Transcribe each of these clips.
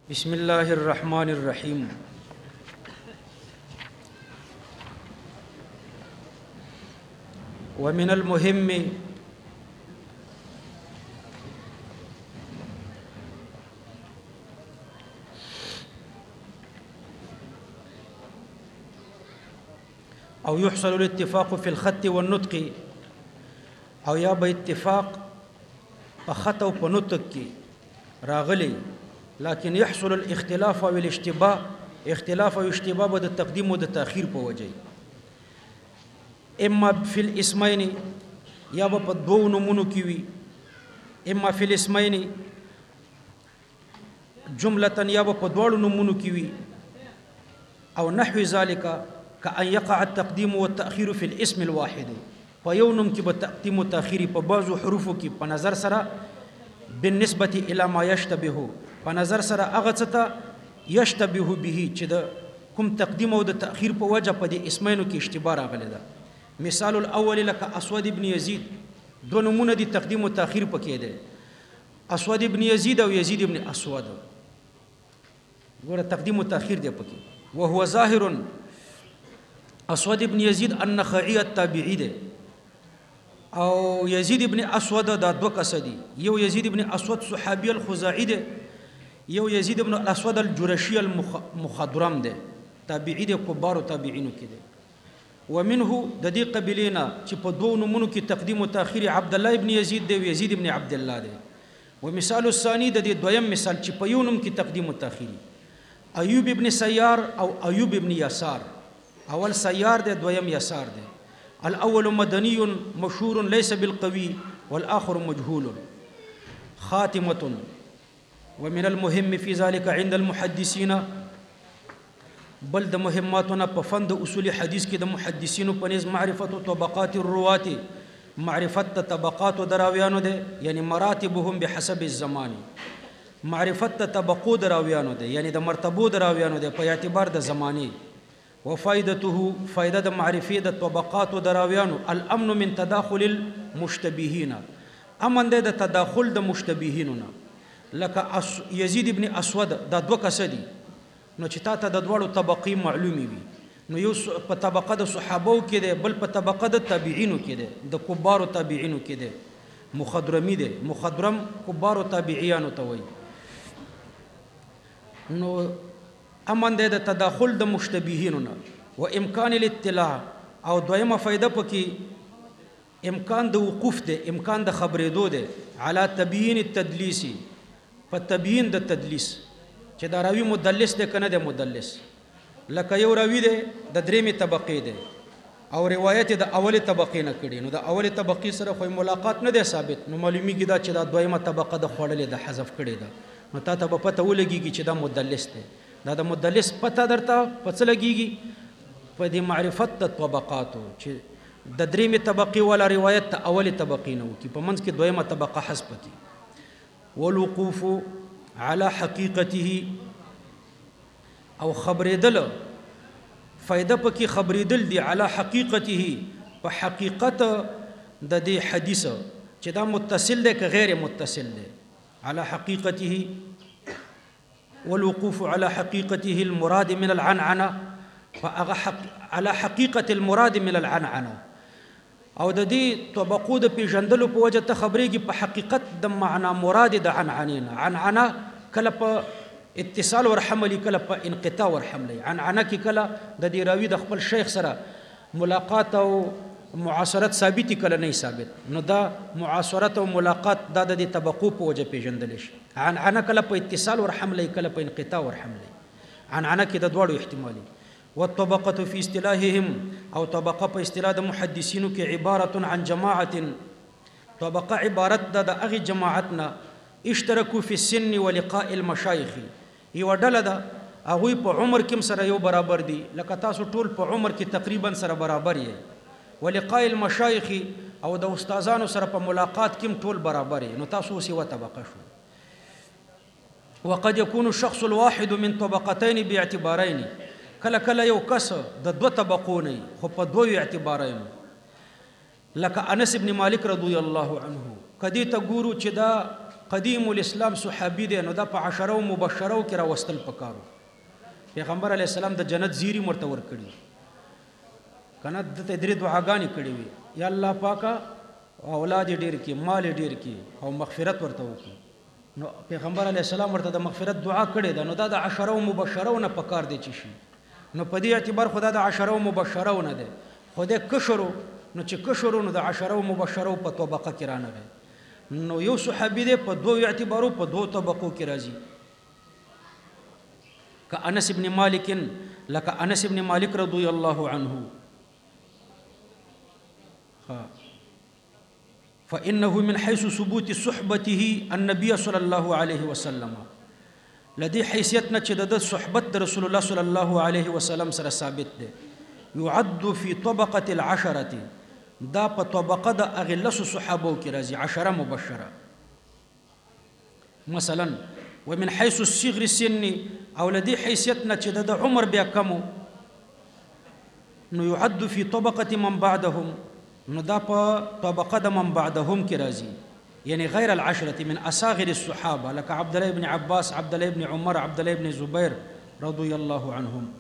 بسم الله الرحمن الرحيم. ومن المهم أو يحصل الاتفاق في الخط والنطق أو يا باتفاق بخط أو بنطق راغلي، لكن يحصل الاختلاف او الاشتباه، اختلاف او اشتباه د التقديم والتأخير په وجه، اما في الاسمين یا په دوو نومونو کې وي، اما في الاسمين جملة یا په دوړو نومونو کې وي، او نحو ذلك كأن يقع التقديم والتأخير في الاسم الواحد، په یو نوم کې به تقدیم او تأخیر په بعضو حروفو کې په نظر سره بالنسبة الى ما يشتبه، په نظر سره هغه څه ته یشتبه به چې د کوم تقدیم او د تأخیر په وجه په دې اسمینو کې اشتباه راغلی ده. مثال الاول لك اسود ابن یزید، دو نمونه دي تقدیم او تأخیر پکې ده، اسود ابن یزید او یزید ابن اسود، ګوره تقدیم او تأخیر دی پکې. وهو ظاهر اسود ابن یزید النخعی التابعی ده، او یزید ابن اسود دا دو کس دي، یو یزید ابن اسود صحابی الخزاعی ده، یو یزید ابن الاسود الجرشی المخضرم ده، تابعی ده، کبار تابعینو کې ده. ومنه د دې قبیلینا چې په دوه نومونو کې تقدیم او تأخیر عبد الله ابن یزید ده او یزید ابن عبد الله ده. ومثال الثاني د دې دویم مثال چې په یو نوم کې تقدیم او تأخیر ایوب ابن سیار او ایوب ابن یسار، اول سیار ده دویم یسار ده. الاول مدني مشهور ليس بالقوي والاخر مجهول. خاتمه ومن المهم في ذلك عند المحدثين، بل د مهماتنا په فند اصول حدیث کې د محدثینو په نس معرفت طبقات الروات، معرفت طبقات دراویانو ده، یعنی مراتبهم بحسب الزمان، معرفت طبقو دراویانو ده، یعنی د مرتبو دراویانو ده په اعتبار د زمانه. وفائدته فائده د معرفت د طبقات دراویانو الامن من تداخل المشتبهین، امن د تداخل د مشتبهینونه. لکه یزید ابن اسود دا دو کس دي، نو چې تا ته د دوړو طبقې معلومي وي، نو یو په طبقه د صحابو کې ده، بل په طبقه د تابعینو کې ده، د کبارو تابعینو کې ده. مخضرمی ده، مخضرم کبارو تابعیانو ته وایي. نو امن د تداخل د مشتبهینونه و امکان الاطلاع، او دویمه فائده پکې امکان د وقوف ده، امکان د خبرېدو ده علی تبیین التدلیس، په تبیین د تدلیس چې دا راوی مدلس ده کنه ده مدلس. لکه یو راوی ده د درېمې طبقې ده او روایت د اولې طبقې نه کړي، نو د اولې طبقې سره خو ملاقات نه ده ثابت، نو معلومیږي دا چې دا دویمه طبقه د خوړلې د حذف کړي ده، نو تا ته به پته ولګيږي چې دا مدلس ده. دا د مدلس پته درته پڅ لګيږي په دې معرفت د طبقاتو چې د درېمې طبقې ولا روایت د اولې طبقې نه وکي، په منځ کې دویمه طبقه حذف کی. والوقوف على حقیقته، او خبرېدل فائدہ پکې خبرېدل دی علی حقیقته، په حقیقت د دې حدیث چې دا متصل دی که غیر متصل دی. علی حقیقته، والوقوف على حقيقته المراد من العنعنه، على حقيقه المراد من العنعنه، او د دې طبقو د پیژندلو په وجه ته خبرېږي په حقیقت د معنا مراد د عنعنین. عنعنه کله په اتصال ورحملی، کله په انقطاع ورحملی. عنعنه کې کله د دې راوی د خپل شیخ سره ملاقات او معاصرت ثابت کله نه ثابت، نو دا معاصرت او ملاقات دا د طبقو په وجه پیژندل شي. عنعنه کله په اتصال ورحملی، کله په انقطاع ورحملی. عنعنه کې د دوړو احتمالي. والطبقه في اصطلاحهم، او طبقه په اصطلاح د محدثینو کې عباره عن جماعه، طبقه عبارت د هغه جماعتنا اشتركوا في السن ولقاء المشايخ، یو ډله ده هغوی په عمر کې سره یو برابر دي، لکه تاسو ټول په عمر کې تقریبا سره برابر یې. ولقاء المشايخ، او د استادانو سره په ملاقات کې ټول برابر یې، نو تاسو سیوا طبقه شو. وقد يكون الشخص الواحد من طبقتين باعتبارين، کله کله یو کس د دو طبقو نه خو په دوه اعتبارین. لکه انس ابن مالک رضی الله عنه، کدی ته ګورو چې دا قدیم الاسلام صحابي دی نو دا په عشره مبشره کې راوستل پکارو پیغمبر علی السلام د جنت زیری مرته ور کړی کنه د درې دعاګانې کړې وي یا الله پاکا اولاد ډیر کې مال ډیر کې او مغفرت ورته وکړي نو پیغمبر علی السلام ورته د مغفرت دعا کړې ده نو دا د عشره مبشره نه پکار دی چی شي نو په دې اعتبار خدا د عشره مبشره نه ده خدای کشرو نو چې کشرو نو د عشره مبشره په طبقه کې رانه نو یو صحابي دی په دوه اعتبارو په دوه طبقو کې راځي كأنس بن مالك لك أنس بن مالك رضي الله عنه فإنه من حيث ثبوت صحبته النبي صلى الله عليه وسلم لدي حيثيتنا چې صحبت رسول الله صلى الله عليه وسلم سره ثابت ده يعد في طبقة العشرة دا په طبقه د اغلس صحابو کې راځي عشره مبشره مثلا ومن حيث الصغر السن او لدي حيثيتنا چې د عمر بیا کمو نو يعد في طبقه من بعدهم نو دا په طبقه د من بعدهم کې راځي يعني غير العشره من اصاغر الصحابه لك عبد الله بن عباس عبد الله بن عمر عبد الله بن زبير رضي الله عنهم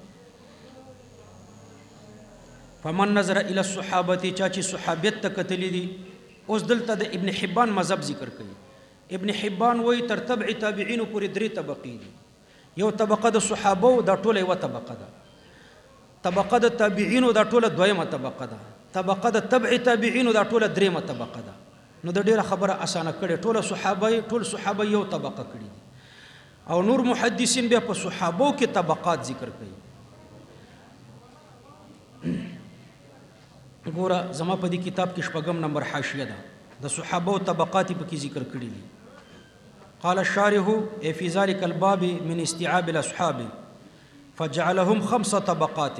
فمن نظر الى الصحابه چاچی صحابیت تکتلی دي اوس دلته د ابن حبان مذهب ذکر کوي ابن حبان وای تر تبع تابعین پورې درې طبقې دي یو طبقه د صحابه او د ټوله یو طبقه ده طبقه د تابعین او د ټوله دویمه طبقه ده طبقه د تبع تابعین او د ټوله دریمه طبقه ده نو د ډیره خبره اسانه کړي ټول صحابه یو طبقه کړي او نور محدثین بیا په صحابو کې طبقات ذکر کوي ګوره زما په دې کتاب کې شپږم نمبر حاشیه ده د صحابه او طبقات په کې ذکر کړی دي قال الشارح في ذلك الباب من استيعاب الاصحاب فجعلهم 5 طبقات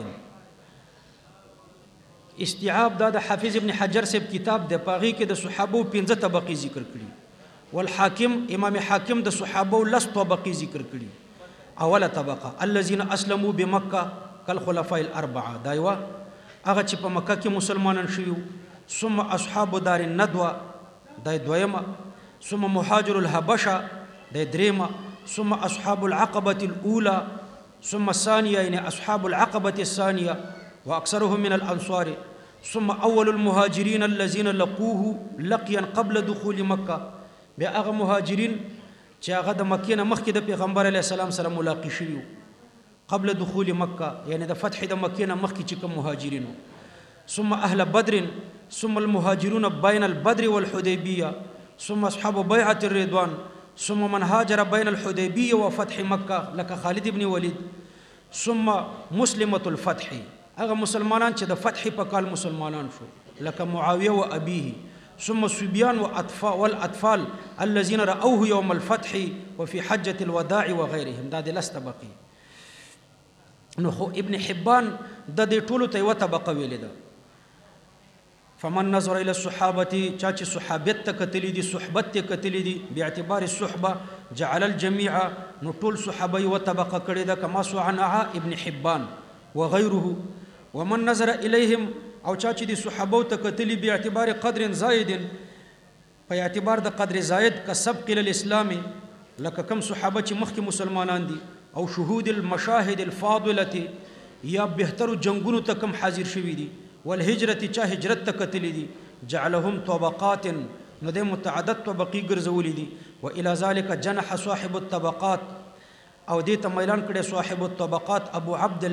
استيعاب دا د حافظ ابن حجر سب کتاب د پاغي کې د صحابه 15 طبقې ذکر کړي والحاکم امام حاکم د صحابه 10 طبقې ذکر کړي اوله طبقه الذين اسلموا بمکه كالخلفاء الاربعه دایوا هغه چې په مکه کې مسلمانان شوي ثم اصحاب دار الندوه د دویمه ثم مهاجر الحبشه د دریمه ثم اصحاب العقبه الاولى ثم الثانيه يعني اصحاب العقبه الثانيه واكثرهم من الانصار ثم اول المهاجرين الذين لقوه لقيا قبل دخول مكه بیا هغه مهاجرین چې هغه د مکې نه مخکې د پیغمبر علیه السلام سره ملاقات شوي قبل دخول مكة يعني د فتح د مکې نه مخکې چې کوم مهاجرینو ثم اهل بدر ثم المهاجرون بين البدر والحديبيه ثم اصحاب بيعه الرضوان ثم من هاجر بين الحديبيه وفتح مكه لك خالد بن وليد ثم مسلمه الفتح هغه مسلمانان چې د فتح په کال مسلمانان شو لك معاويه وابيه ثم الصبيان والاطفال الذين راوه يوم الفتح وفي حجه الوداع وغيرهم دا د لستبقي نو خو ابن حبان د دې ټولو ته یو طبقه ویلې ده فمن نظر الى الصحابه چاچ صحابت ته کتلی دي صحبت ته کتلی دي باعتبار الصحبه جعل الجميع نو ټول صحابه یو طبقه کړي ده کما صنع ابن حبان وغيره ومن نظر اليهم او چاچ دي صحابه ته کتلی باعتبار قدر زائد په اعتبار د قدر زائد کا سبق الى الاسلام لکه کم صحابه چې مخکې مسلمانان دي او شهود المشاهد الفاضله یا بهتر جنگونو ته کم حاضر شوي دي والهجرة چا هجرت ته کتلی دي جعلهم طبقات نو د متعدد طبقې ګرځولې دي والى ذلك جنح صاحب الطبقات او دې ته میلان کړي صاحب الطبقات ابو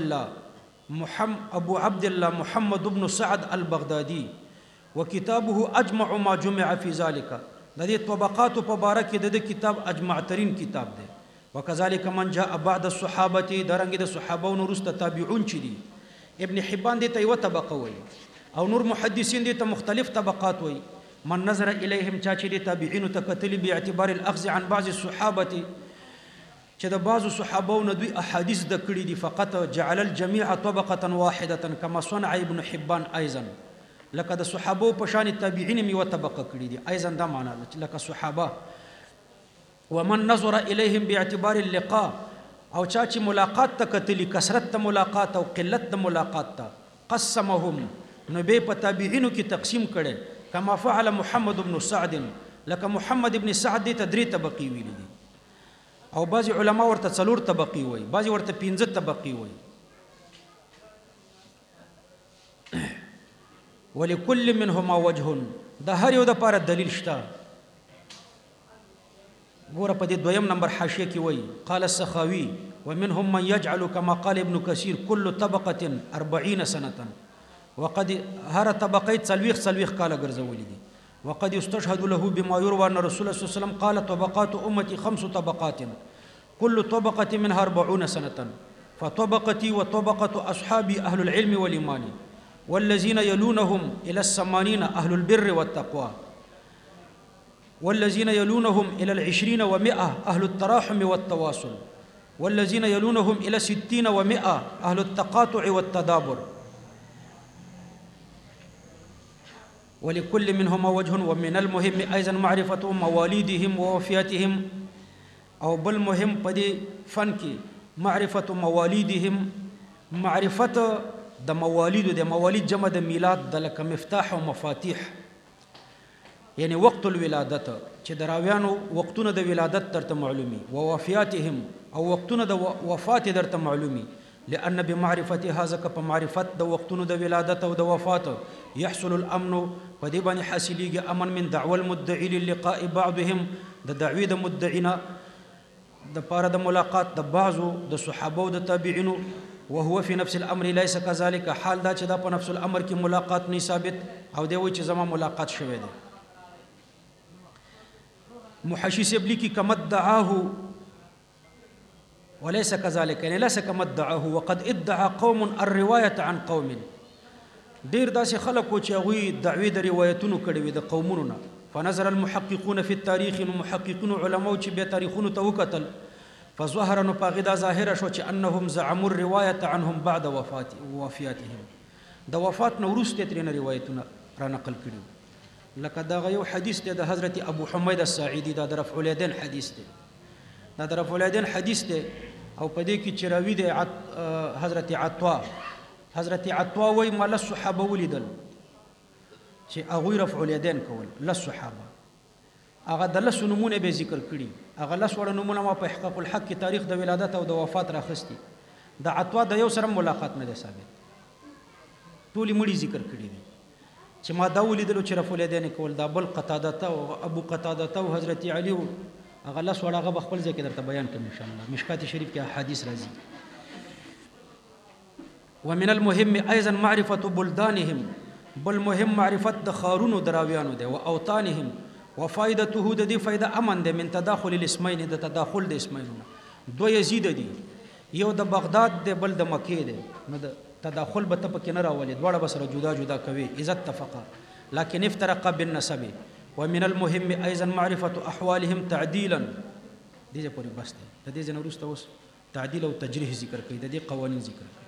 عبد الله محمد بن سعد البغدادي وكتابه اجمع ما جمع في ذلك د دې طبقات په باره کې د کتاب اجمع ترين کتاب دی وكذلك من جاء بعد الصحابه درنګ د صحابه او نورست تابعون چي دي ابن حبان دې ته یو طبقه وي او نور محدثین دې ته مختلف طبقات وي من نظر اليهم چا چې دې تابعین ته کتلی باعتبار الاخذ عن بعض الصحابه چې د بعض صحابو نه دوی احادیث د کړي دي فقط جعل الجميع طبقه واحده كما صنع ابن حبان ايضا لکه د صحابو په شان تابعین می وطبقه کړي دي ايضا دا معنا لکه صحابه ومن نظر اليهم باعتبار اللقاء او چا چې ملاقات ته کتلی کثرت ملاقات او قلت ملاقات ته قسمهم نو به په تابعینو کې تقسیم کړي کما فعل محمد بن سعد لکه محمد ابن سعد دې ته 3 طبقې ویلي دي او بعضی علما ورته 4 طبقې وایي بعضی ورته 15 طبقې وایي ولكل منهما وجه د هر یو د لپاره دلیل شته ګوره په دې دویم نمبر حاشیه کې وایي قال السخاوي ومنهم من يجعل كما قال ابن كثير كل طبقة 40 سنة وقد هر طبقه سلويخ کاله ګرځولې دي وقد يستشهد له بما يروى ان رسول الله صلى الله عليه وسلم قال طبقات امتي 5 طبقات كل طبقه منها 40 سنه فطبقتي وطبقه اصحابي اهل العلم والايمان والذين يلونهم الى 80 اهل البر والتقوى والذين يلونهم الى 20 و100 اهل التراحم والتواصل والذين يلونهم الى 60 و100 اهل التقاطع والتدابر ولكل منهما وجه ومن المهم ايضا معرفه مواليدهم ووفياتهم او بالمهم پدې فن کې معرفه مواليدهم معرفه د موالید جمع د میلاد د لکه مفتاح او مفاتيح یعنی وقت الولادت چې دراویانو وختونه د ولادت ترته معلومي ووفياتهم او وختونه د وفات درته معلومي لأن بمعرفة هذا كمعرفة د وقتونو د ولادت او د وفات يحصل الامن پدې باندې حاصلېږي امن من دعوى المدعي للقاء بعضهم د دعوی د مدعینا د پاره د ملاقات د بعضو د صحابه او د تابعینو وهو في نفس الامر ليس كذلك حال دا چې دا په نفس الامر کې ملاقات نه ثابت او دی وایي چې زما ملاقات شوه دی محشي سبلی کی کمدعاه وليس كذلك يعني ليس كما ادعاه وقد ادعى قوم الروايه عن قوم ډیر داسې خلک چې هغوی دعوی د روایتونو کړي وي د قومونو نه فنظر المحققون في التاريخ المحققون علماء چې به تاریخونو ته وکتل فظهر نو پاغه دا ظاهر شو چې انهم زعموا الروايه عنهم بعد وفاتهم د وفات نو وروسته ترنه روایتونه را نقل کړي لکه دا یو حدیث دی د حضرت ابو حمید الساعدي دا د رفع الیدین حدیث دی دا د رفع الیدین حدیث دی او په دې کې چې راوی دی حضرت عطوا وای مال الصحابه ولیدل چې هغه رفع الیدین کول لصحابه هغه د لس نمونه به ذکر کړي هغه لس وړ نمونه ما په حقیقت الحق کې تاریخ د ولادت او د وفات راخستی د عطوا د یو سره ملاقات نه ده ثابت ټول مړي ذکر کړي دي چې ما دا ولیدل چې رفع الیدین کول د ابو قتاده او ابو قتاده او حضرت علی هغه لس وړ هغه خپل ځکه درته بیان کوم ان شاء الله مشکات شریف کې حدیث راځي ومن المهم ايضا معرفه بلدانهم بالمهم معرفه د خارونو دراویانو ده او اوطانهم وفائدته د دې فائدہ امن ده من تداخل الاسمين د تداخل د اسمين دو یزید دي یو د بغداد ده بل د مکه ده نو د تداخل به ته پکې نه راولي دواړه بسره جدا جدا کوي اذا اتفقا لكن افترق بالنسب ومن المهم ايضا معرفه احوالهم تعديلا دې پورې بس ده د دې جن ورسته اوس تعدیل او تجریح ذکر کوي د دې قوانین ذکر کوي